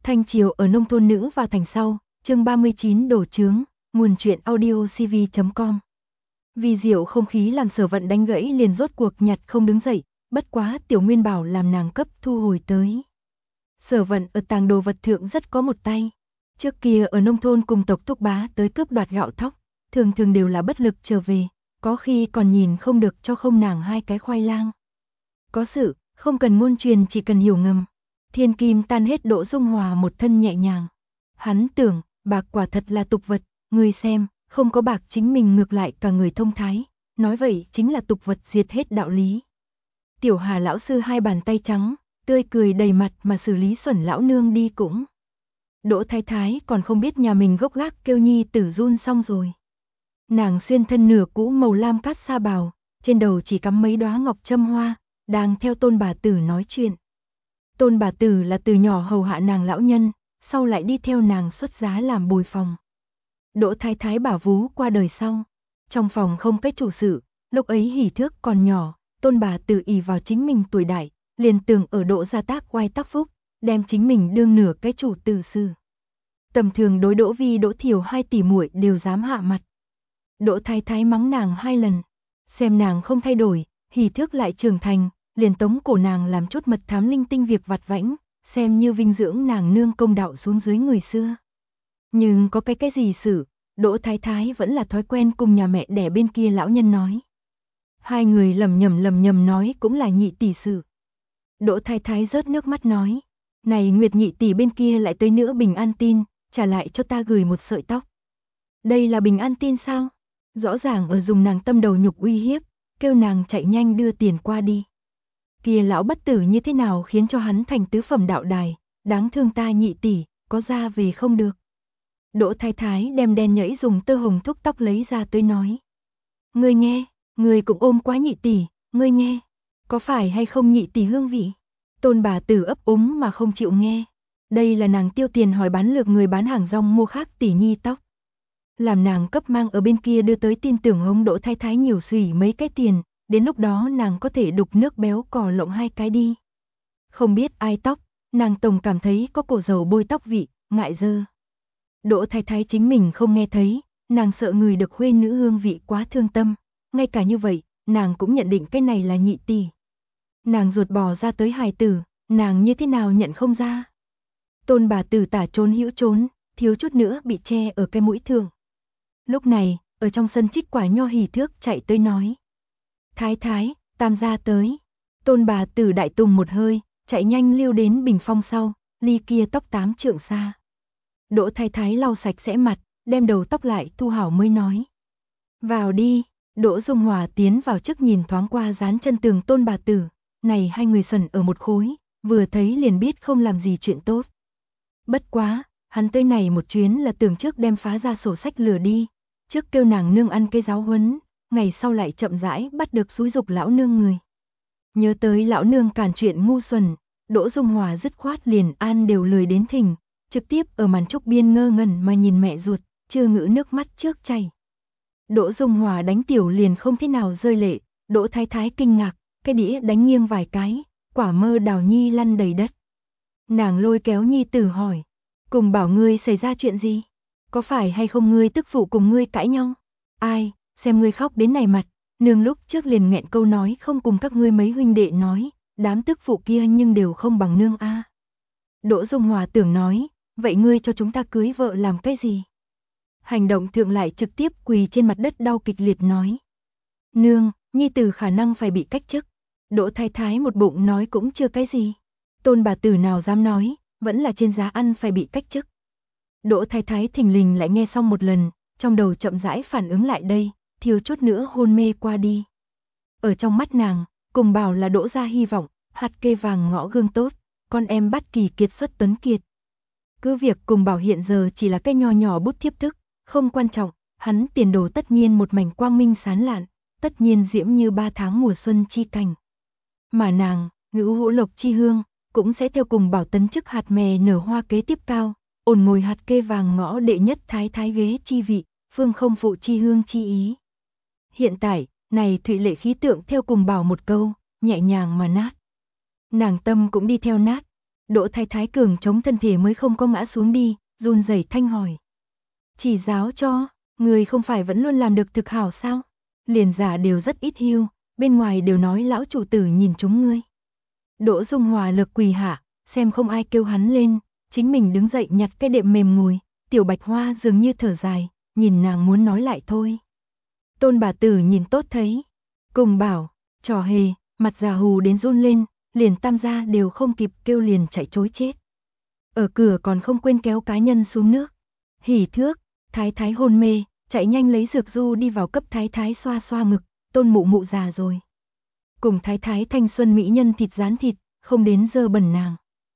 Thanh triều ở nông thôn nữ vào thành sau, chương 39 đổ chướng, nguồn truyện audio cv.com. Vì diệu không khí làm Sở Vận đánh gãy liền rốt cuộc nhặt không đứng dậy, bất quá Tiểu Nguyên bảo làm nàng cấp thu hồi tới. Sở Vận ở tàng đồ vật thượng rất có một tay. Trước kia ở nông thôn cùng tộc Thúc Bá tới cướp đoạt gạo thóc, thường thường đều là bất lực trở về, có khi còn nhìn không được cho không nàng 2 cái khoai lang. Có sự, không cần ngôn truyền chỉ cần hiểu ngầm. Thiên kim tan hết Đỗ Dung Hòa một thân nhẹ nhàng. Hắn tưởng, bạc quả thật là tục vật, người xem, không có bạc chính mình ngược lại cả người thông thái, nói vậy chính là tục vật diệt hết đạo lý. Tiểu Hà lão sư 2 bàn tay trắng, tươi cười đầy mặt mà xử lý Xuẩn lão nương đi cũng. Đỗ Thái Thái còn không biết nhà mình gốc gác kêu nhi tử run xong rồi. Nàng xuyên thân nửa cũ màu lam cát sa bào, trên đầu chỉ cắm mấy đóa ngọc châm hoa, đang theo Tôn bà tử nói chuyện. Tôn bà tử là từ nhỏ hầu hạ nàng lão nhân, sau lại đi theo nàng xuất giá làm bồi phòng. Đỗ Thái Thái bà vú qua đời sau, trong phòng không cái chủ sự, lúc ấy hỉ thước còn nhỏ, Tôn bà tử ỷ vào chính mình tuổi đại, liền tưởng ở Đỗ gia tác oai tác phúc, đem chính mình đương nửa cái chủ tử sự. Tầm thường đối Đỗ Vi Đỗ Thiều 2 tỷ muội đều dám hạ mặt. Đỗ Thái Thái mắng nàng 2 lần, xem nàng không thay đổi, hỉ thước lại trưởng thành, liền tống cổ nàng làm chút mật thám linh tinh việc vặt vãnh, xem như vinh dưỡng nàng nương công đạo xuống dưới người xưa. Nhưng có cái gì sự, Đỗ Thái Thái vẫn là thói quen cùng nhà mẹ đẻ bên kia lão nhân nói. 2 người lầm nhầm nói cũng là nhị tỷ sự. Đỗ Thái Thái rớt nước mắt nói, này Nguyệt nhị tỷ bên kia lại tới nữa bình an tin, trả lại cho ta gửi một sợi tóc. Đây là bình an tin sao? Rõ ràng ở dùng nàng tâm đầu nhục uy hiếp, kêu nàng chạy nhanh đưa tiền qua đi. Kia lão bất tử như thế nào khiến cho hắn thành tứ phẩm đạo đài, đáng thương ta nhị tỷ, có ra về không được. Đỗ Thái Thái đem đen nhẫy dùng tơ hồng thúc tóc lấy ra tới nói. Ngươi nghe, ngươi cũng ôm quá nhị tỷ, ngươi nghe, có phải hay không nhị tỷ hương vị? Tôn bà tử ấp úng mà không chịu nghe. Đây là nàng tiêu tiền hỏi bán lược người bán hàng rong mua khác tỷ nhi tóc. Làm nàng cấp mang ở bên kia đưa tới tin tưởng hống Đỗ Thái Thái nhiều xùy mấy cái tiền, đến lúc đó nàng có thể đục nước béo cò lộng 2 cái đi. Không biết ai tóc, nàng tổng cảm thấy có cổ dầu bôi tóc vị, ngại dơ. Đỗ Thái Thái chính mình không nghe thấy, nàng sợ người được khuê nữ hương vị quá thương tâm, ngay cả như vậy, nàng cũng nhận định cái này là nhị tỷ. Nàng ruột bò ra tới hài tử, nàng như thế nào nhận không ra. Tôn bà tử tả trốn hữu trốn, thiếu chút nữa bị che ở cái mũi thượng. Lúc này, ở trong sân Trích Quả Nho hỉ thước chạy tới nói. Thái Thái, tam gia tới. Tôn bà tử đại tùng một hơi, chạy nhanh lưu đến bình phong sau, ly kia tóc 8 trượng xa. Đỗ Thái Thái lau sạch sẽ mặt, đem đầu tóc lại thu hảo mới nói. Vào đi, Đỗ Dung Hòa tiến vào trước nhìn thoáng qua dán chân tường Tôn bà tử, này 2 người xuẩn ở một khối, vừa thấy liền biết không làm gì chuyện tốt. Bất quá, hắn tới này một chuyến là tưởng trước đem phá ra sổ sách lừa đi, trước kêu nàng nương ăn cái giáo huấn, ngày sau lại chậm rãi bắt được xúi dục lão nương người. Nhớ tới lão nương cản chuyện ngu xuẩn, Đỗ Dung Hòa dứt khoát liền an đều lười đến thỉnh, trực tiếp ở màn trúc biên ngơ ngẩn mà nhìn mẹ ruột, chưa ngữ nước mắt trước chảy. Đỗ Dung Hòa đánh tiểu liền không thế nào rơi lệ, Đỗ Thái Thái kinh ngạc, cái đĩa đánh nghiêng vài cái, quả mơ đào nhi lăn đầy đất. Nàng lôi kéo nhi tử hỏi, cùng bảo ngươi xảy ra chuyện gì? Có phải hay không ngươi tức phụ cùng ngươi cãi nhau? Ai, xem ngươi khóc đến này mặt, nương lúc trước liền nghẹn câu nói không cùng các ngươi mấy huynh đệ nói, đám tức phụ kia nhưng đều không bằng nương a. Đỗ Dung Hòa tưởng nói, vậy ngươi cho chúng ta cưới vợ làm cái gì? Hành động thượng lại trực tiếp quỳ trên mặt đất đau kịch liệt nói. Nương, nhi tử khả năng phải bị cách chức. Đỗ Thái Thái một bụng nói cũng chưa cái gì. Tôn bà tử nào dám nói, vẫn là trên giá ăn phải bị cách chức. Đỗ Thái Thái thình lình lại nghe xong một lần, trong đầu chậm rãi phản ứng lại đây, thiếu chút nữa hôn mê qua đi. Ở trong mắt nàng, cùng bảo là Đỗ gia hy vọng, hạt kê vàng ngõ gương tốt, con em bắt kỳ kiệt xuất tuấn kiệt. Cứ việc cùng bảo hiện giờ chỉ là cái nho nhỏ bút thiếp thức, không quan trọng, hắn tiền đồ tất nhiên một mảnh quang minh sáng lạn, tất nhiên diễm như 3 tháng mùa xuân chi cảnh. Mà nàng, ngữ hữu lộc chi hương, cũng sẽ theo cùng bảo tấn chức hạt mè nở hoa kế tiếp cao, ổn ngồi hạt kê vàng ngõ đệ nhất thái thái ghế chi vị, phương không phụ chi hương chi ý. Hiện tại, này Thụy Lệ khí tượng theo cùng bảo một câu, nhẹ nhàng mà nát. Nàng tâm cũng đi theo nát, Đỗ Thái Thái cường chống thân thể mới không có ngã xuống đi, run rẩy thanh hỏi. Chỉ giáo cho, người không phải vẫn luôn làm được thực hảo sao? Liền giả đều rất ít hiu, bên ngoài đều nói lão chủ tử nhìn chúng ngươi. Đỗ Dung Hòa lực quỳ hạ, xem không ai kêu hắn lên, chính mình đứng dậy nhặt cái đệm mềm ngồi, Tiểu Bạch Hoa dường như thở dài, nhìn nàng muốn nói lại thôi. Tôn bà tử nhìn tốt thấy, cùng bảo, trò hề, mặt già hù đến run lên, liền tam gia đều không kịp kêu liền chạy trối chết. Ở cửa còn không quên kéo cá nhân xuống nước. Hỉ thước, Thái Thái hôn mê, chạy nhanh lấy dược du đi vào cấp Thái Thái xoa xoa ngực, Tôn mụ mụ già rồi. Cùng Thái Thái thanh xuân mỹ nhân thịt rán thịt, không đến dơ bẩn nàng.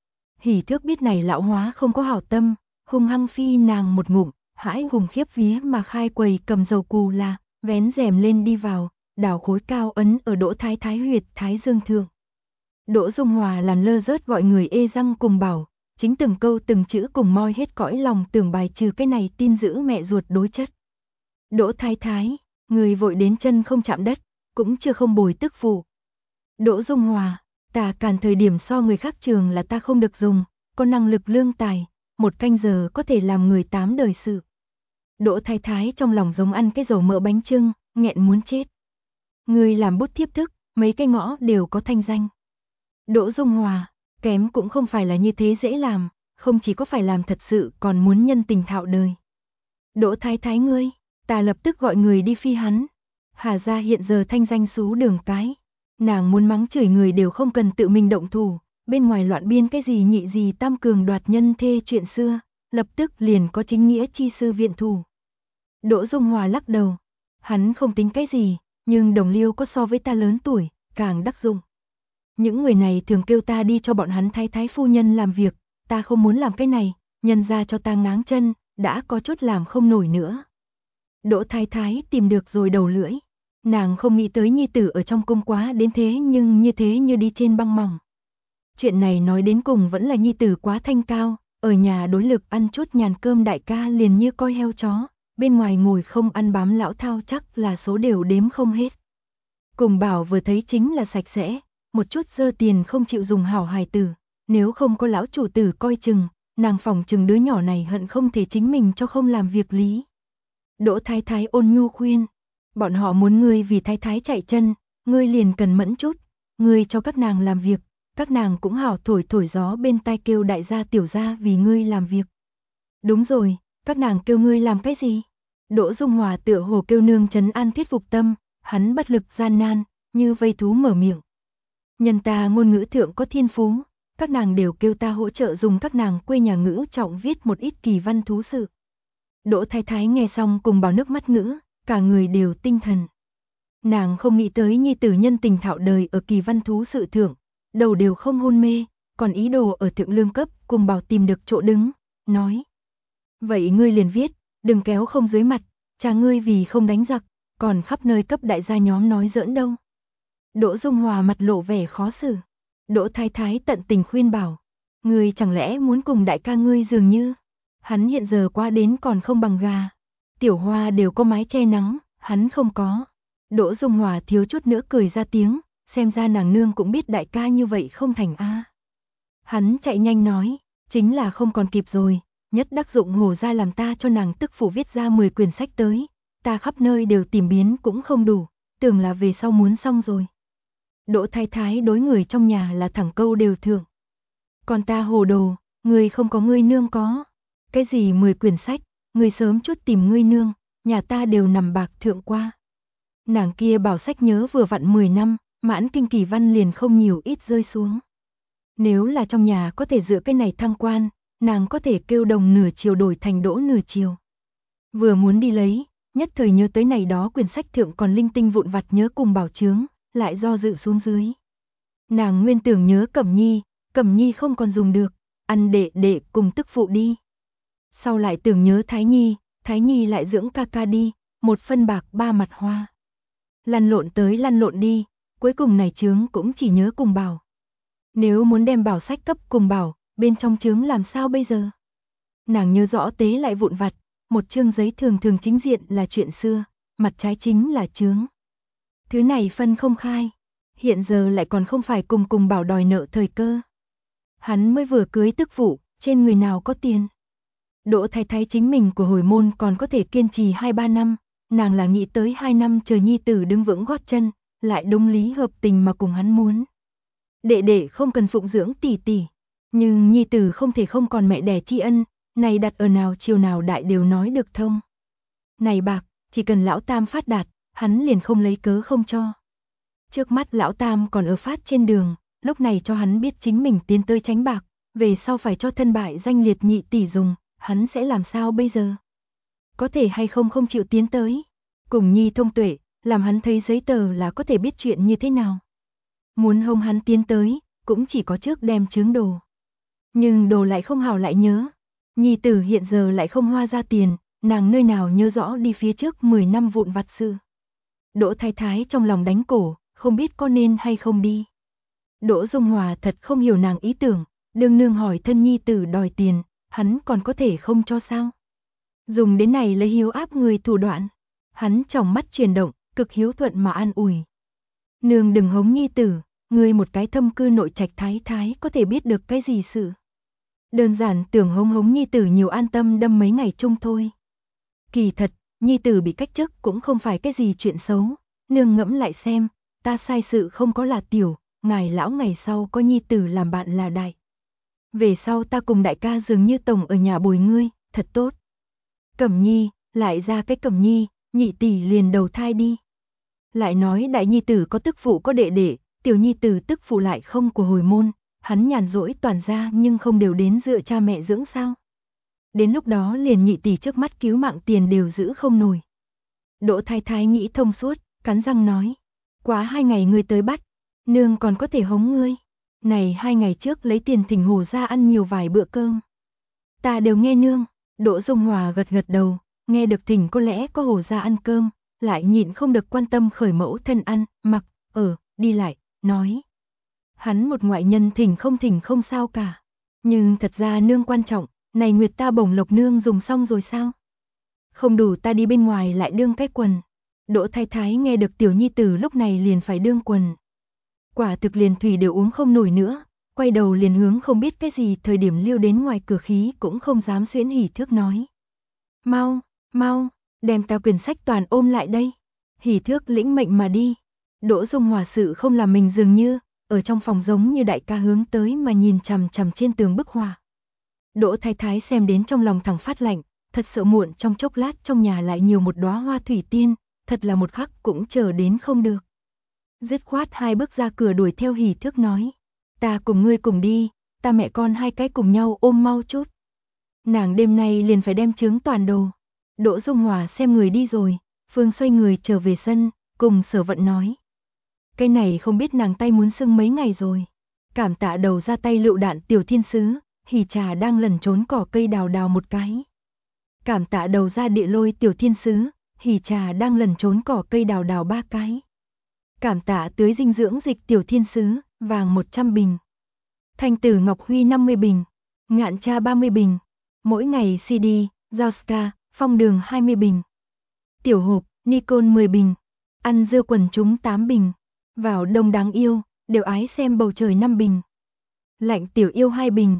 Hỉ thước biết này lão hóa không có hảo tâm, hung hăng phi nàng một ngụm, hãi hùng khiếp vía mà khai quầy cầm dầu cù là, vén rèm lên đi vào, đào khối cao ấn ở Đỗ Thái Thái huyệt thái dương thượng. Đỗ Dung Hòa làm lơ rớt gọi người ê răng cùng bảo, chính từng câu từng chữ cùng moi hết cõi lòng tưởng bài trừ cái này tin giữ mẹ ruột đối chất. Đỗ Thái Thái, người vội đến chân không chạm đất, cũng chưa không bồi tức phụ. Đỗ Dung Hòa, ta càn thời điểm so người khác trường là ta không được dùng, có năng lực lương tài, 1 canh giờ có thể làm người 8 đời sự. Đỗ Thái Thái trong lòng giống ăn cái dầu mỡ bánh chưng, nghẹn muốn chết. Người làm bút thiếp thức, mấy cái ngõ đều có thanh danh. Đỗ Dung Hòa, kém cũng không phải là như thế dễ làm, không chỉ có phải làm thật sự còn muốn nhân tình thạo đời. Đỗ Thái Thái ngươi, ta lập tức gọi người đi phi hắn. Hà gia hiện giờ thanh danh xú đường cái, nàng muốn mắng chửi người đều không cần tự mình động thủ, bên ngoài loạn biên cái gì nhị gì tam cường đoạt nhân thê chuyện xưa, lập tức liền có chính nghĩa chi sư viện thủ. Đỗ Dung Hòa lắc đầu, hắn không tính cái gì, nhưng đồng liêu có so với ta lớn tuổi, càng đắc dụng. Những người này thường kêu ta đi cho bọn hắn thái thái phu nhân làm việc, ta không muốn làm cái này, nhân ra cho ta ngáng chân, đã có chút làm không nổi nữa. Đỗ Thái Thái tìm được rồi đầu lưỡi, nàng không nghĩ tới nhi tử ở trong cung quá đến thế nhưng như thế như đi trên băng mỏng. Chuyện này nói đến cùng vẫn là nhi tử quá thanh cao, ở nhà đối lực ăn chút nhàn cơm đại ca liền như coi heo chó, bên ngoài ngồi không ăn bám lão thao chắc là số đều đếm không hết. Cùng bảo vừa thấy chính là sạch sẽ, một chút dơ tiền không chịu dùng hảo hài tử, nếu không có lão chủ tử coi chừng, nàng phòng chừng đứa nhỏ này hận không thể chính mình cho không làm việc lý. Đỗ Thái Thái ôn nhu khuyên, bọn họ muốn ngươi vì Thái Thái chạy chân, ngươi liền cần mẫn chút, ngươi cho các nàng làm việc, các nàng cũng hảo thổi thổi gió bên tai kêu đại gia tiểu gia vì ngươi làm việc. Đúng rồi, các nàng kêu ngươi làm cái gì? Đỗ Dung Hòa tựa hồ kêu nương trấn an thuyết phục tâm, hắn bất lực gian nan, như vây thú mở miệng. Nhân ta ngôn ngữ thượng có thiên phú, các nàng đều kêu ta hỗ trợ dùng các nàng quê nhà ngữ trọng viết một ít kỳ văn thú sự. Đỗ Thái Thái nghe xong cùng bảo nước mắt ngữ, cả người đều tinh thần. Nàng không nghĩ tới nhi tử nhân tình thạo đời ở kỳ văn thú sự thượng, đầu đều không hôn mê, còn ý đồ ở thượng lương cấp cùng bảo tìm được chỗ đứng, nói. Vậy ngươi liền viết, đừng kéo không dưới mặt, cha ngươi vì không đánh giặc, còn khắp nơi cấp đại gia nhóm nói giỡn đâu. Đỗ Dung Hòa mặt lộ vẻ khó xử. Đỗ Thái Thái tận tình khuyên bảo, ngươi chẳng lẽ muốn cùng đại ca ngươi dường như, hắn hiện giờ qua đến còn không bằng gà. Tiểu Hoa đều có mái che nắng, hắn không có. Đỗ Dung Hòa thiếu chút nữa cười ra tiếng, xem ra nàng nương cũng biết đại ca như vậy không thành a. Hắn chạy nhanh nói, chính là không còn kịp rồi, nhất đắc dụng hổ ra làm ta cho nàng tức phủ viết ra 10 quyển sách tới, ta khắp nơi đều tìm biến cũng không đủ, tưởng là về sau muốn xong rồi. Đỗ Thái Thái đối người trong nhà là thẳng câu đều thượng. Còn ta hồ đồ, người không có ngươi nương có. Cái gì 10 quyển sách, người sớm chút tìm ngươi nương, nhà ta đều nằm bạc thượng qua. Nàng kia bảo sách nhớ vừa vặn 10 năm, mãn kinh kỳ văn liền không nhiều ít rơi xuống. Nếu là trong nhà có thể dựa cái này thăng quan, nàng có thể kêu đồng nửa chiều đổi thành đỗ nửa chiều. Vừa muốn đi lấy, nhất thời nhớ tới này đó quyển sách thượng còn linh tinh vụn vặt nhớ cùng bảo chướng, lại do dự xuống dưới. Nàng nguyên tưởng nhớ Cẩm Nhi không còn dùng được, ăn đệ đệ cùng tức phụ đi. Sau lại tưởng nhớ Thái Nhi lại dưỡng ca ca đi, một phân bạc 3 mặt hoa. Lăn lộn tới lăn lộn đi, cuối cùng này chướng cũng chỉ nhớ cùng bảo. Nếu muốn đem bảo sách cấp cùng bảo, bên trong chướng làm sao bây giờ? Nàng nhớ rõ tế lại vụn vặt, một chương giấy thường thường chính diện là chuyện xưa, mặt trái chính là chướng. Thứ này phân không khai, hiện giờ lại còn không phải cùng bảo đòi nợ thời cơ. Hắn mới vừa cưới tức phụ, trên người nào có tiền. Đỗ Thái Thái chính mình của hồi môn còn có thể kiên trì 2-3 năm, nàng là nghĩ tới 2 năm chờ nhi tử đứng vững gót chân, lại đúng lý hợp tình mà cùng hắn muốn. Đệ đệ không cần phụng dưỡng tỷ tỷ, nhưng nhi tử không thể không còn mẹ đẻ tri ân, này đặt ở nào chiều nào đại đều nói được thông. Này bạc, chỉ cần lão tam phát đạt, hắn liền không lấy cớ không cho. Trước mắt lão tam còn ở phát trên đường, lúc này cho hắn biết chính mình tiến tới tránh bạc, về sau phải cho thân bại danh liệt nhị tỷ dùng, hắn sẽ làm sao bây giờ? Có thể hay không không chịu tiến tới? Cùng nhi thông tuệ, làm hắn thấy giấy tờ là có thể biết chuyện như thế nào. Muốn hông hắn tiến tới, cũng chỉ có trước đem chướng đồ. Nhưng đồ lại không hảo lại nhớ. Nhi tử hiện giờ lại không hoa ra tiền, nàng nơi nào nhớ rõ đi phía trước 10 năm vụn vặt sự. Đỗ Thái Thái trong lòng đánh cổ, không biết có nên hay không đi. Đỗ Dung Hòa thật không hiểu nàng ý tưởng, đương nương hỏi thân nhi tử đòi tiền, hắn còn có thể không cho sao. Dùng đến này lấy hiếu áp người thủ đoạn. Hắn trong mắt chuyển động, cực hiếu thuận mà an ủi. Nương đừng hống nhi tử, ngươi một cái thâm cư nội trạch thái thái có thể biết được cái gì sự. Đơn giản tưởng hống hống nhi tử nhiều an tâm đâm mấy ngày chung thôi. Kỳ thật, nhi tử bị cách chức cũng không phải cái gì chuyện xấu. Nương ngẫm lại xem, ta sai sự không có là tiểu, ngài lão ngày sau có nhi tử làm bạn là đại. Về sau ta cùng đại ca dường như tổng ở nhà bồi ngươi, thật tốt. Cẩm nhi, lại ra cái Cẩm nhi, nhị tỷ liền đầu thai đi. Lại nói đại nhi tử có tức phụ có đệ đệ, tiểu nhi tử tức phụ lại không của hồi môn, hắn nhàn rỗi toàn ra nhưng không đều đến dựa cha mẹ dưỡng sao. Đến lúc đó liền nhị tỷ trước mắt cứu mạng tiền đều giữ không nổi. Đỗ Thái Thái nghĩ thông suốt, cắn răng nói, quá 2 ngày ngươi tới bắt, nương còn có thể hống ngươi. Này 2 ngày trước lấy tiền thỉnh Hồ ra ăn nhiều vài bữa cơm. Ta đều nghe nương. Đỗ Dung Hòa gật gật đầu, nghe được thỉnh có lẽ có Hồ ra ăn cơm, lại nhịn không được quan tâm khởi mẫu thân ăn, mặc, đi lại, nói. Hắn một ngoại nhân thỉnh không sao cả. Nhưng thật ra nương quan trọng, này nguyệt ta bổng lộc nương dùng xong rồi sao? Không đủ ta đi bên ngoài lại đương cái quần. Đỗ Thái Thái nghe được tiểu nhi tử lúc này liền phải đương quần. Quả thực liền thủy đều uống không nổi nữa, quay đầu liền hướng không biết cái gì thời điểm liêu đến ngoài cửa khí cũng không dám xuyến hỉ thước nói. Mau, mau, đem ta quyển sách toàn ôm lại đây. Hỉ thước lĩnh mệnh mà đi. Đỗ Dung Hòa sự không làm mình dường như, ở trong phòng giống như đại ca hướng tới mà nhìn chằm chằm trên tường bức họa. Đỗ Thái Thái xem đến trong lòng thẳng phát lạnh, thật sợ muộn trong chốc lát trong nhà lại nhiều một đóa hoa thủy tiên, thật là một khắc cũng chờ đến không được. Dứt khoát 2 bước ra cửa đuổi theo hỉ thước nói, ta cùng ngươi cùng đi, ta mẹ con 2 cái cùng nhau ôm mau chút. Nàng đêm nay liền phải đem chướng toàn đồ. Đỗ Dung Hòa xem người đi rồi, Phương xoay người trở về sân, cùng Sở Vận nói. Cái này không biết nàng tay muốn sưng mấy ngày rồi. Cảm tạ đầu ra tay lựu đạn tiểu thiên sứ, hỉ trà đang lẩn trốn cỏ cây đào đào một cái. Cảm tạ đầu ra địa lôi tiểu thiên sứ, hỉ trà đang lẩn trốn cỏ cây đào đào 3 cái. Cảm tạ tưới dinh dưỡng dịch tiểu thiên sứ, vàng 100 bình. Thanh tử Ngọc Huy 50 bình, ngạn cha 30 bình. Mỗi ngày CD, Giao phong đường 20 bình. Tiểu hộp, Nikon 10 bình. Ăn dưa quần chúng 8 bình. Vào đông đáng yêu, đều ái xem bầu trời 5 bình. Lạnh tiểu yêu 2 bình.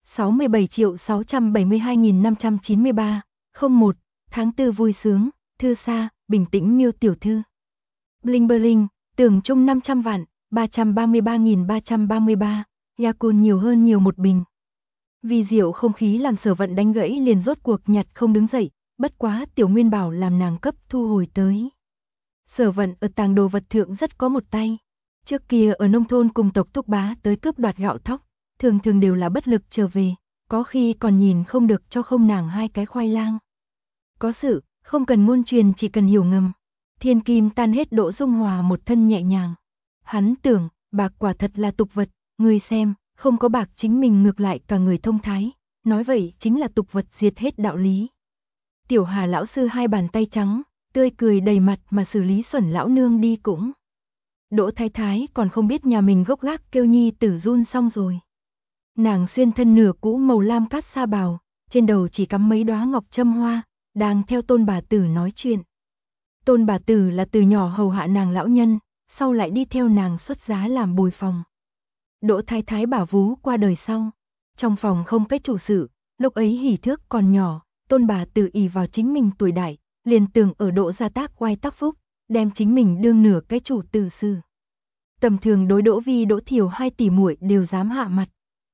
67.672.593. 01. Tháng 4 vui sướng, thư xa, bình tĩnh miêu tiểu thư. Bling bling, tưởng chung 500 vạn, 333.333. Yakun nhiều hơn nhiều một bình. Vì diệu không khí làm Sở Vận đánh gãy liền rốt cuộc nhặt không đứng dậy, bất quá Tiểu Nguyên bảo làm nàng cấp thu hồi tới. Sở Vận ở tàng đồ vật thượng rất có một tay. Trước kia ở nông thôn cùng tộc Thúc Bá tới cướp đoạt gạo thóc, thường thường đều là bất lực trở về, có khi còn nhìn không được cho không nàng 2 cái khoai lang. Có sự, không cần ngôn truyền chỉ cần hiểu ngầm. Thiên kim tan hết Đỗ Dung Hòa một thân nhẹ nhàng. Hắn tưởng, bạc quả thật là tục vật, người xem, không có bạc chính mình ngược lại cả người thông thái, nói vậy chính là tục vật diệt hết đạo lý. Tiểu Hà lão sư 2 bàn tay trắng, tươi cười đầy mặt mà xử lý Xuẩn lão nương đi cũng. Đỗ Thái Thái còn không biết nhà mình gốc gác kêu nhi tử run xong rồi. Nàng xuyên thân nửa cũ màu lam cát sa bào, trên đầu chỉ cắm mấy đóa ngọc châm hoa, đang theo Tôn bà tử nói chuyện. Tôn bà tử là từ nhỏ hầu hạ nàng lão nhân, sau lại đi theo nàng xuất giá làm bồi phòng. Đỗ Thái Thái bảo vú qua đời sau. Trong phòng không cái chủ sự, lúc ấy Hỷ Thước còn nhỏ, Tôn bà Tử ỷ vào chính mình tuổi đại, liền tưởng ở Đỗ gia tác oai tác phúc, đem chính mình đương nửa cái chủ tử sự. Tầm thường đối Đỗ Vi Đỗ Thiều hai tỷ muội đều dám hạ mặt.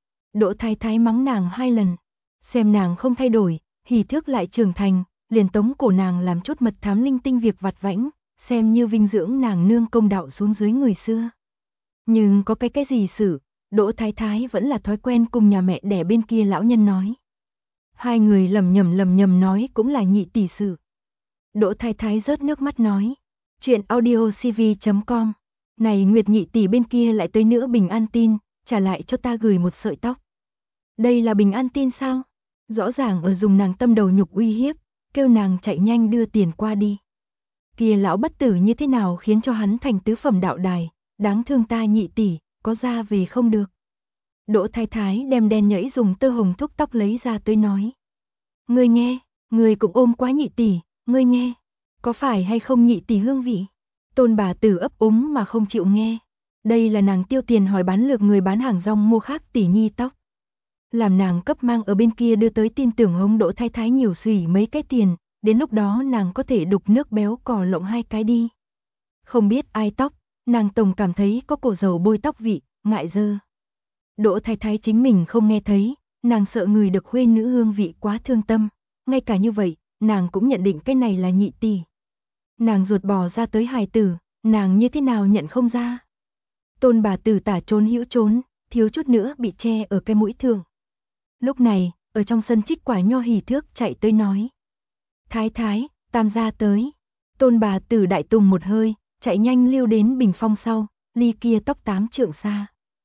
Đỗ Thái Thái mắng nàng 2 lần, xem nàng không thay đổi, Hỷ Thước lại trưởng thành, liền tống cổ nàng làm chút mật thám linh tinh việc vặt vãnh, xem như vinh dưỡng nàng nương công đạo xuống dưới người xưa. Nhưng có cái gì sự, Đỗ Thái Thái vẫn là thói quen cùng nhà mẹ đẻ bên kia lão nhân nói. Hai người lầm nhầm nói cũng là nhị tỷ sự. Đỗ Thái Thái rớt nước mắt nói. Chuyện audiocv.com. Này Nguyệt nhị tỷ bên kia lại tới nữa bình an tin, trả lại cho ta gửi một sợi tóc. Đây là bình an tin sao? Rõ ràng ở dùng nàng tâm đầu nhục uy hiếp, kêu nàng chạy nhanh đưa tiền qua đi. Kia lão bất tử như thế nào khiến cho hắn thành tứ phẩm đạo đài, đáng thương ta nhị tỷ, có ra về không được. Đỗ Thái Thái đem đen nhẫy dùng tơ hồng thúc tóc lấy ra tới nói. Ngươi nghe, ngươi cũng ôm quá nhị tỷ, ngươi nghe, có phải hay không nhị tỷ hương vị? Tôn bà Tử ấp úng mà không chịu nghe. Đây là nàng tiêu tiền hỏi bán lược người bán hàng rong mua khác tỷ nhi tóc. Làm nàng cấp mang ở bên kia đưa tới tin tưởng hống Đỗ Thái Thái nhiều xùy mấy cái tiền, đến lúc đó nàng có thể đục nước béo cò lộng 2 cái đi. Không biết ai tóc, nàng tổng cảm thấy có cổ dầu bôi tóc vị, ngại dơ. Đỗ Thái Thái chính mình không nghe thấy, nàng sợ người được khuê nữ hương vị quá thương tâm, ngay cả như vậy, nàng cũng nhận định cái này là nhị tỷ. Nàng ruột bò ra tới hài tử, nàng như thế nào nhận không ra. Tôn bà Tử tả trốn hữu trốn, thiếu chút nữa bị che ở cái mũi thường. Lúc này, ở trong sân Trích Quả Nho Hỷ Thước chạy tới nói. Thái Thái, tam gia tới. Tôn bà Tử đại tùng một hơi, chạy nhanh lưu đến bình phong sau, ly kia tóc 8 trượng xa.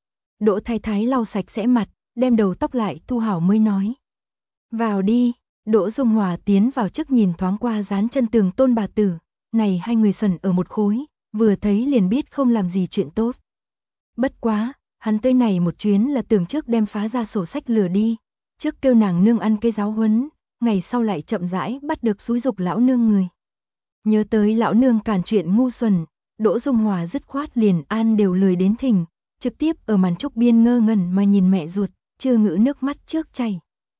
Đỗ Thái Thái lau sạch sẽ mặt, đem đầu tóc lại thu hảo mới nói. Vào đi. Đỗ Dung Hòa tiến vào trước nhìn thoáng qua dán chân tường Tôn bà Tử, này hai người xuẩn ở một khối, vừa thấy liền biết không làm gì chuyện tốt. Bất quá, hắn tới này một chuyến là tưởng trước đem phá ra sổ sách lừa đi, trước kêu nàng nương ăn cái giáo huấn, ngày sau lại chậm rãi bắt được xúi dục lão nương người. Nhớ tới lão nương càn chuyện ngu xuẩn, Đỗ Dung Hòa dứt khoát liền an đều lười đến thỉnh, trực tiếp ở màn trúc biên ngơ ngẩn mà nhìn mẹ ruột, chưa ngữ nước mắt trước chảy.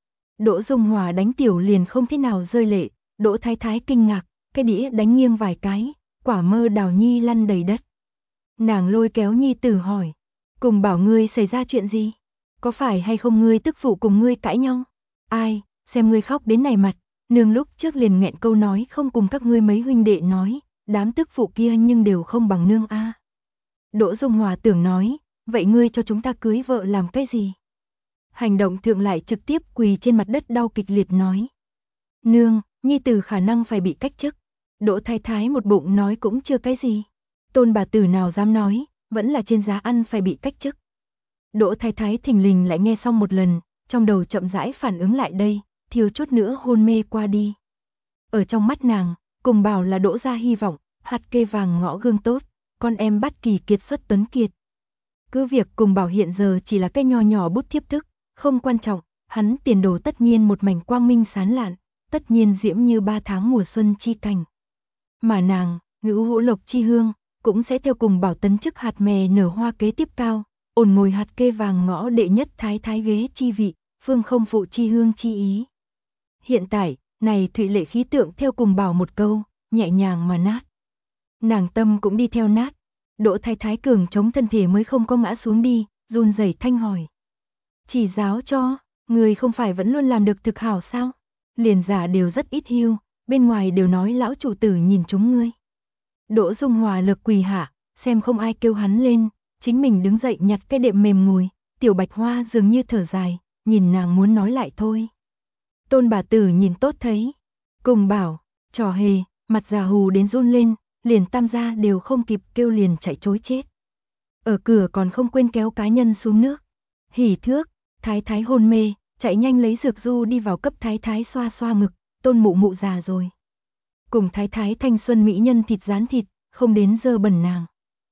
Đỗ Dung Hòa đánh tiểu liền không thế nào rơi lệ, Đỗ Thái Thái kinh ngạc, cái đĩa đánh nghiêng vài cái, quả mơ đào nhi lăn đầy đất. Nàng lôi kéo nhi tử hỏi, cùng bảo ngươi xảy ra chuyện gì? Có phải hay không ngươi tức phụ cùng ngươi cãi nhau? Ai, xem ngươi khóc đến này mặt, nương lúc trước liền nghẹn câu nói không cùng các ngươi mấy huynh đệ nói, đám tức phụ kia nhưng đều không bằng nương a. Đỗ Dung Hòa tưởng nói, vậy ngươi cho chúng ta cưới vợ làm cái gì? Hành động thượng lại trực tiếp quỳ trên mặt đất đau kịch liệt nói. Nương, nhi tử khả năng phải bị cách chức. Đỗ Thái Thái một bụng nói cũng chưa cái gì. Tôn bà Tử nào dám nói, vẫn là trên giá ăn phải bị cách chức. Đỗ Thái Thái thình lình lại nghe xong một lần, trong đầu chậm rãi phản ứng lại đây, thiếu chút nữa hôn mê qua đi. Ở trong mắt nàng, cùng bảo là Đỗ gia hy vọng, hạt kê vàng ngõ gương tốt, con em bắt kỳ kiệt xuất tuấn kiệt. Cứ việc cùng bảo hiện giờ chỉ là cái nho nhỏ bút thiếp thức, không quan trọng, hắn tiền đồ tất nhiên một mảnh quang minh sáng lạn, tất nhiên diễm như 3 tháng mùa xuân chi cảnh. Mà nàng, Ngũ Hữu Lộc chi hương, cũng sẽ theo cùng bảo tấn chức hạt mè nở hoa kế tiếp cao, ổn ngồi hạt kê vàng ngõ đệ nhất thái thái ghế chi vị, phương không phụ chi hương chi ý. Hiện tại, này Thụy Lệ khí tượng theo cùng bảo một câu, nhẹ nhàng mà nát. Nàng tâm cũng đi theo nát, Đỗ Thái Thái cường chống thân thể mới không có ngã xuống đi, run rẩy thanh hỏi. Chỉ giáo cho, người không phải vẫn luôn làm được thực hảo sao? Liền giả đều rất ít hiu, bên ngoài đều nói lão chủ tử nhìn chúng ngươi. Đỗ Dung Hòa lực quỳ hạ, xem không ai kêu hắn lên, chính mình đứng dậy nhặt cái đệm mềm ngồi, Tiểu Bạch Hoa dường như thở dài, nhìn nàng muốn nói lại thôi. Tôn bà Tử nhìn tốt thấy, cùng bảo, trò hề, mặt già hù đến run lên, liền tam gia đều không kịp kêu liền chạy trối chết. Ở cửa còn không quên kéo cá nhân xuống nước. Hỷ Thước, Thái Thái hôn mê, chạy nhanh lấy dược du đi vào cấp Thái Thái xoa xoa ngực, Tôn mụ mụ già rồi. Cùng Thái Thái thanh xuân mỹ nhân thịt rán thịt, không đến dơ bẩn nàng.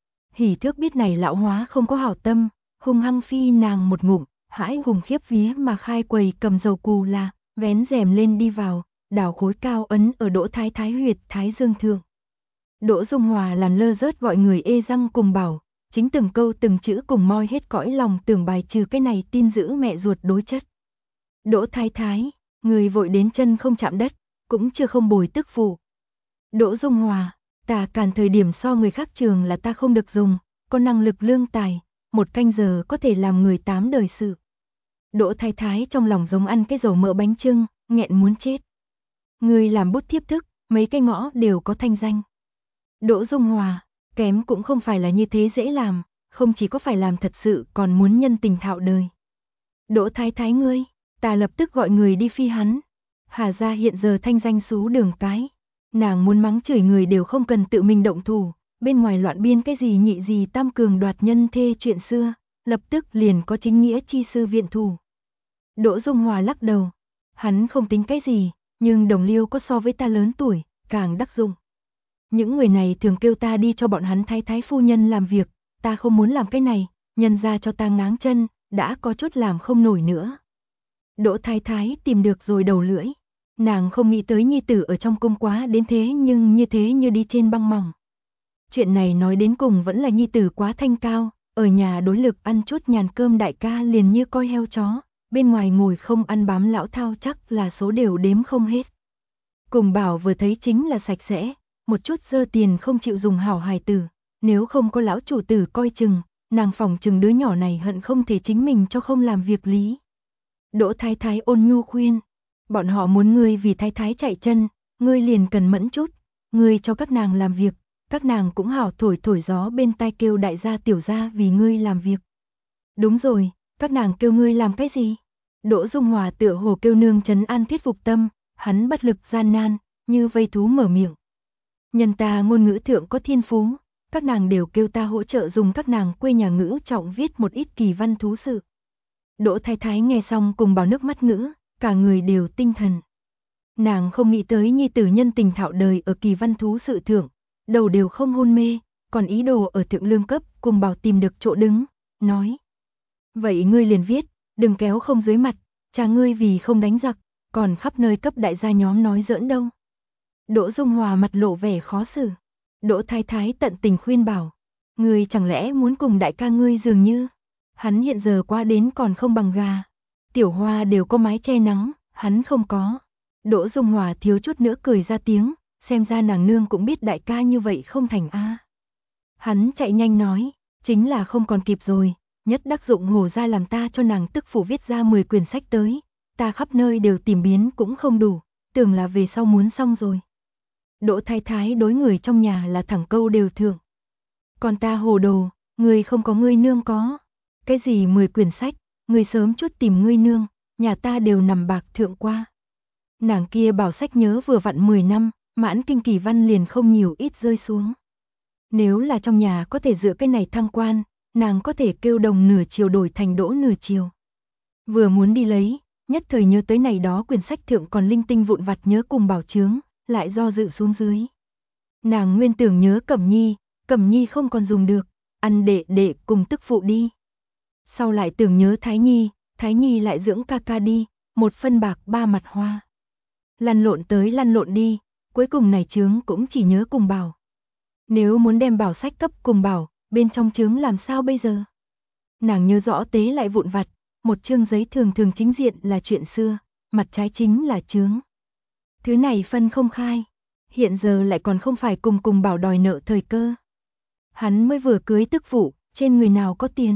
Hỷ Thước biết này lão hóa không có hảo tâm, hung hăng phi nàng một ngụm, hãi hùng khiếp vía mà khai quầy cầm dầu cù là, vén rèm lên đi vào, đào khối cao ấn ở Đỗ Thái Thái huyệt Thái Dương thượng. Đỗ Dung Hòa làm lơ rớt gọi người ê răng cùng bảo, chính từng câu từng chữ cùng moi hết cõi lòng tưởng bài trừ cái này tin giữ mẹ ruột đối chất. Đỗ Thái Thái, người vội đến chân không chạm đất, cũng chưa không bồi tức phụ. Đỗ Dung Hòa, ta càn thời điểm so người khác trường là ta không được dùng, có năng lực lương tài, 1 canh giờ có thể làm người 8 đời sự. Đỗ Thái Thái trong lòng giống ăn cái dầu mỡ bánh chưng, nghẹn muốn chết. Người làm bút thiếp thức, mấy cái ngõ đều có thanh danh. Đỗ Dung Hòa, kém cũng không phải là như thế dễ làm, không chỉ có phải làm thật sự còn muốn nhân tình thạo đời. Đỗ Thái Thái ngươi, ta lập tức gọi người đi phi hắn. Hà gia hiện giờ thanh danh xú đường cái. Nàng muốn mắng chửi người đều không cần tự mình động thủ, bên ngoài loạn biên cái gì nhị gì tam cường đoạt nhân thê chuyện xưa, lập tức liền có chính nghĩa chi sư viện thủ. Đỗ Dung Hòa lắc đầu, hắn không tính cái gì, nhưng đồng liêu có so với ta lớn tuổi, càng đắc dụng. Những người này thường kêu ta đi cho bọn hắn thái thái phu nhân làm việc, ta không muốn làm cái này, nhân ra cho ta ngáng chân, đã có chút làm không nổi nữa. Đỗ Thái Thái tìm được rồi đầu lưỡi, nàng không nghĩ tới nhi tử ở trong cung quá đến thế nhưng như thế như đi trên băng mỏng. Chuyện này nói đến cùng vẫn là nhi tử quá thanh cao, ở nhà đối lực ăn chút nhàn cơm đại ca liền như coi heo chó, bên ngoài ngồi không ăn bám lão thao chắc là số đều đếm không hết. Cùng Bảo vừa thấy chính là sạch sẽ, một chút dơ tiền không chịu dùng hảo hài tử, nếu không có lão chủ tử coi chừng, nàng phòng chừng đứa nhỏ này hận không thể chính mình cho không làm việc lý. Đỗ Thái Thái ôn nhu khuyên, bọn họ muốn ngươi vì Thái Thái chạy chân, ngươi liền cần mẫn chút, ngươi cho các nàng làm việc, các nàng cũng hảo thổi thổi gió bên tai kêu đại gia tiểu gia vì ngươi làm việc. Đúng rồi, các nàng kêu ngươi làm cái gì? Đỗ Dung Hòa tựa hồ kêu nương trấn an thuyết phục tâm, hắn bất lực gian nan, như vây thú mở miệng. Nhân ta ngôn ngữ thượng có thiên phú, các nàng đều kêu ta hỗ trợ dùng các nàng quê nhà ngữ trọng viết một ít kỳ văn thú sự. Đỗ Thái Thái nghe xong cùng Bảo nước mắt ngữ, cả người đều tinh thần. Nàng không nghĩ tới nhi tử nhân tình thạo đời ở kỳ văn thú sự thượng, đầu đều không hôn mê, còn ý đồ ở thượng lương cấp cùng Bảo tìm được chỗ đứng, nói. Vậy ngươi liền viết, đừng kéo không dưới mặt, cha ngươi vì không đánh giặc, còn khắp nơi cấp đại gia nhóm nói giỡn đâu. Đỗ Dung Hòa mặt lộ vẻ khó xử. Đỗ Thái Thái tận tình khuyên bảo, ngươi chẳng lẽ muốn cùng đại ca ngươi dường như, hắn hiện giờ qua đến còn không bằng gà. Tiểu Hoa đều có mái che nắng, hắn không có. Đỗ Dung Hòa thiếu chút nữa cười ra tiếng, xem ra nàng nương cũng biết đại ca như vậy không thành a. Hắn chạy nhanh nói, chính là không còn kịp rồi, nhất đắc dụng Hồ gia làm ta cho nàng tức phụ viết ra 10 quyển sách tới, ta khắp nơi đều tìm biến cũng không đủ, tưởng là về sau muốn xong rồi. Đỗ Thái Thái đối người trong nhà là thẳng câu đều thượng. Còn ta hồ đồ, người không có ngươi nương có. Cái gì 10 quyển sách, người sớm chút tìm ngươi nương, nhà ta đều nằm bạc thượng qua. Nàng kia bảo sách nhớ vừa vặn 10 năm, mãn kinh kỳ văn liền không nhiều ít rơi xuống. Nếu là trong nhà có thể dựa cái này thăng quan, nàng có thể kêu đồng nửa chiều đổi thành đỗ nửa chiều. Vừa muốn đi lấy, nhất thời nhớ tới này đó quyển sách thượng còn linh tinh vụn vặt nhớ cùng bảo chướng, lại do dự xuống dưới. Nàng nguyên tưởng nhớ Cẩm Nhi không còn dùng được, ăn đệ cùng tức phụ đi. Sau lại tưởng nhớ Thái Nhi lại dưỡng ca ca đi, 1 phân bạc 3 mặt hoa. Lăn lộn tới lăn lộn đi, cuối cùng này chướng cũng chỉ nhớ cùng Bảo. Nếu muốn đem bảo sách cấp cùng Bảo, bên trong chướng làm sao bây giờ? Nàng nhớ rõ tế lại vụn vặt, một chương giấy thường thường chính diện là chuyện xưa, mặt trái chính là chướng. Thứ này phân không khai, hiện giờ lại còn không phải cùng Bảo đòi nợ thời cơ. Hắn mới vừa cưới tức phụ, trên người nào có tiền.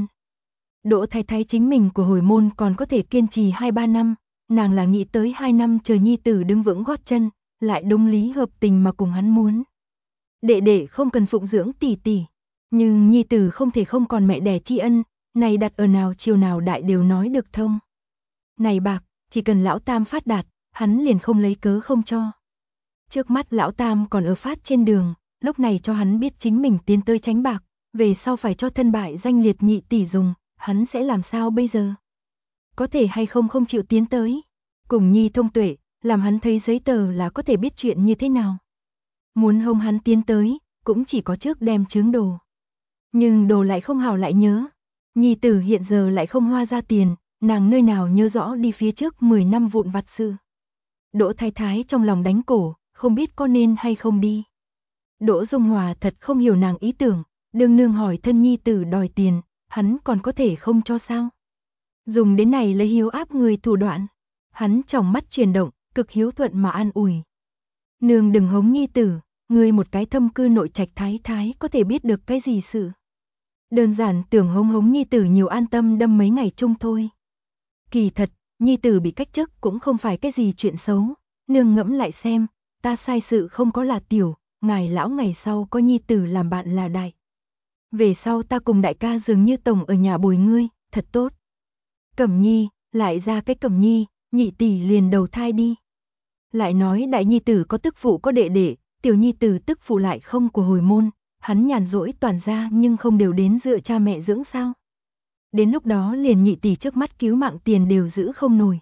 Đỗ Thái Thái chính mình của hồi môn còn có thể kiên trì 2-3 năm, nàng là nghĩ tới 2 năm chờ nhi tử đứng vững gót chân, lại đúng lý hợp tình mà cùng hắn muốn. Đệ không cần phụng dưỡng tỷ tỷ, nhưng nhi tử không thể không còn mẹ đẻ tri ân, này đặt ở nào chiều nào đại đều nói được thông. Này bạc, chỉ cần lão Tam phát đạt, hắn liền không lấy cớ không cho. Trước mắt lão Tam còn ở phát trên đường, lúc này cho hắn biết chính mình tiến tới tránh bạc, về sau phải cho thân bại danh liệt nhị tỷ dùng, hắn sẽ làm sao bây giờ? Có thể hay không chịu tiến tới? Cùng nhi thông tuệ, làm hắn thấy giấy tờ là có thể biết chuyện như thế nào. Muốn hông hắn tiến tới, cũng chỉ có trước đem chướng đồ. Nhưng đồ lại không hào lại nhớ. Nhi tử hiện giờ lại không hoa ra tiền, nàng nơi nào nhớ rõ đi phía trước 10 năm vụn vặt sự. Đỗ Thái Thái trong lòng đánh cổ, không biết có nên hay không đi. Đỗ Dung Hòa thật không hiểu nàng ý tưởng, Đương nương hỏi thân nhi tử đòi tiền, hắn còn có thể không cho sao? Dùng đến này lấy hiếu áp người thủ đoạn. Hắn trong mắt chuyển động, cực hiếu thuận mà an ủi. Nương đừng hống nhi tử, ngươi một cái thâm cư nội trạch thái thái có thể biết được cái gì sự. Đơn giản tưởng hống hống nhi tử nhiều an tâm đâm mấy ngày chung thôi. Kỳ thật, nhi tử bị cách chức cũng không phải cái gì chuyện xấu. Nương ngẫm lại xem, ta sai sự không có là tiểu, ngài lão ngày sau có nhi tử làm bạn là đại. Về sau ta cùng đại ca dường như tổng ở nhà bồi ngươi, thật tốt. Cẩm nhi, lại ra cái Cẩm nhi, nhị tỷ liền đầu thai đi. Lại nói đại nhi tử có tức phụ có đệ đệ, tiểu nhi tử tức phụ lại không của hồi môn, hắn nhàn rỗi toàn ra nhưng không đều đến dựa cha mẹ dưỡng sao. Đến lúc đó liền nhị tỷ trước mắt cứu mạng tiền đều giữ không nổi.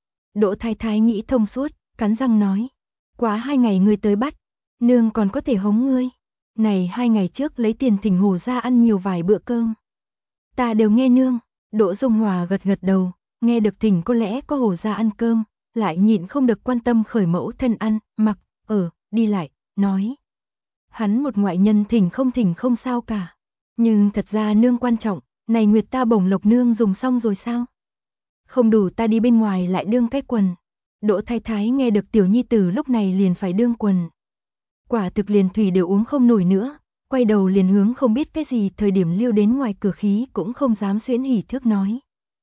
Đỗ thái thái nghĩ thông suốt, cắn răng nói. Quá 2 ngày ngươi tới bắt, nương còn có thể hống ngươi. Này 2 ngày trước lấy tiền thỉnh Hồ ra ăn nhiều vài bữa cơm. Ta đều nghe nương. Đỗ Dung Hòa gật gật đầu, nghe được thỉnh có lẽ có Hồ ra ăn cơm, lại nhịn không được quan tâm khởi mẫu thân ăn, mặc, ở, đi lại, nói. Hắn một ngoại nhân thỉnh không sao cả. Nhưng thật ra nương quan trọng, này nguyệt ta bổng lộc nương dùng xong rồi sao? Không đủ ta đi bên ngoài lại đương cái quần. Đỗ thái thái nghe được tiểu nhi tử lúc này liền phải đương quần. Quả thực liền thủy đều uống không nổi nữa, quay đầu liền hướng không biết cái gì thời điểm lưu đến ngoài cửa khí cũng không dám xuyễn hỉ thước nói.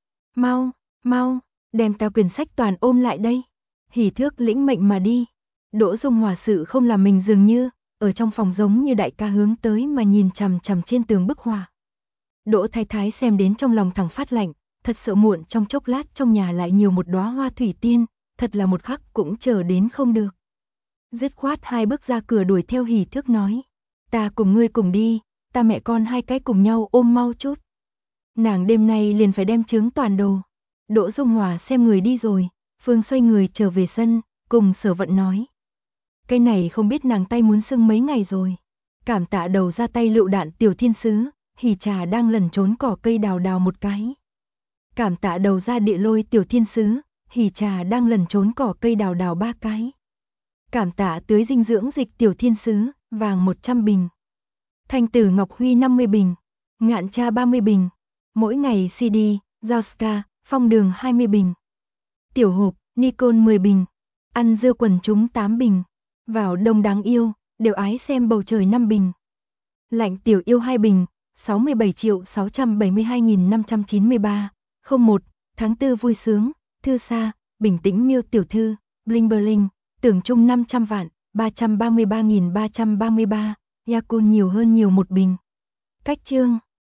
Mau, mau, đem ta quyển sách toàn ôm lại đây. Hỉ thước lĩnh mệnh mà đi. Đỗ Dung Hòa sự không làm mình dường như, ở trong phòng giống như đại ca hướng tới mà nhìn chằm chằm trên tường bức họa. Đỗ thái thái xem đến trong lòng thẳng phát lạnh, thật sợ muộn trong chốc lát trong nhà lại nhiều một đóa hoa thủy tiên, thật là một khắc cũng chờ đến không được. Dứt khoát 2 bước ra cửa đuổi theo hỉ thước nói. Ta cùng ngươi cùng đi, ta mẹ con 2 cái cùng nhau ôm mau chút. Nàng đêm nay liền phải đem trướng toàn đồ. Đỗ Dung Hòa xem người đi rồi, Phương xoay người trở về sân, cùng Sở Vận nói. Cái này không biết nàng tay muốn sưng mấy ngày rồi. Cảm tạ đầu ra tay lựu đạn tiểu thiên sứ, hỉ trà đang lẩn trốn cỏ cây đào đào một cái. Cảm tạ đầu ra địa lôi tiểu thiên sứ, hỉ trà đang lẩn trốn cỏ cây đào đào 3 cái. Cảm tạ tưới dinh dưỡng dịch tiểu thiên sứ, vàng 100 bình. Thanh tử Ngọc Huy 50 bình, ngạn cha 30 bình. Mỗi ngày CD, giao ska, phong đường 20 bình. Tiểu hộp, Nikon 10 bình. Ăn dưa quần chúng 8 bình. Vào đông đáng yêu, đều ái xem bầu trời 5 bình. Lạnh tiểu yêu 2 bình, 67.672.593. 01, tháng 4 vui sướng, thư xa, bình tĩnh miêu tiểu thư, bling bling, tưởng chung 500 vạn, 333.333, Yakun nhiều hơn nhiều 1 bình. Cách chương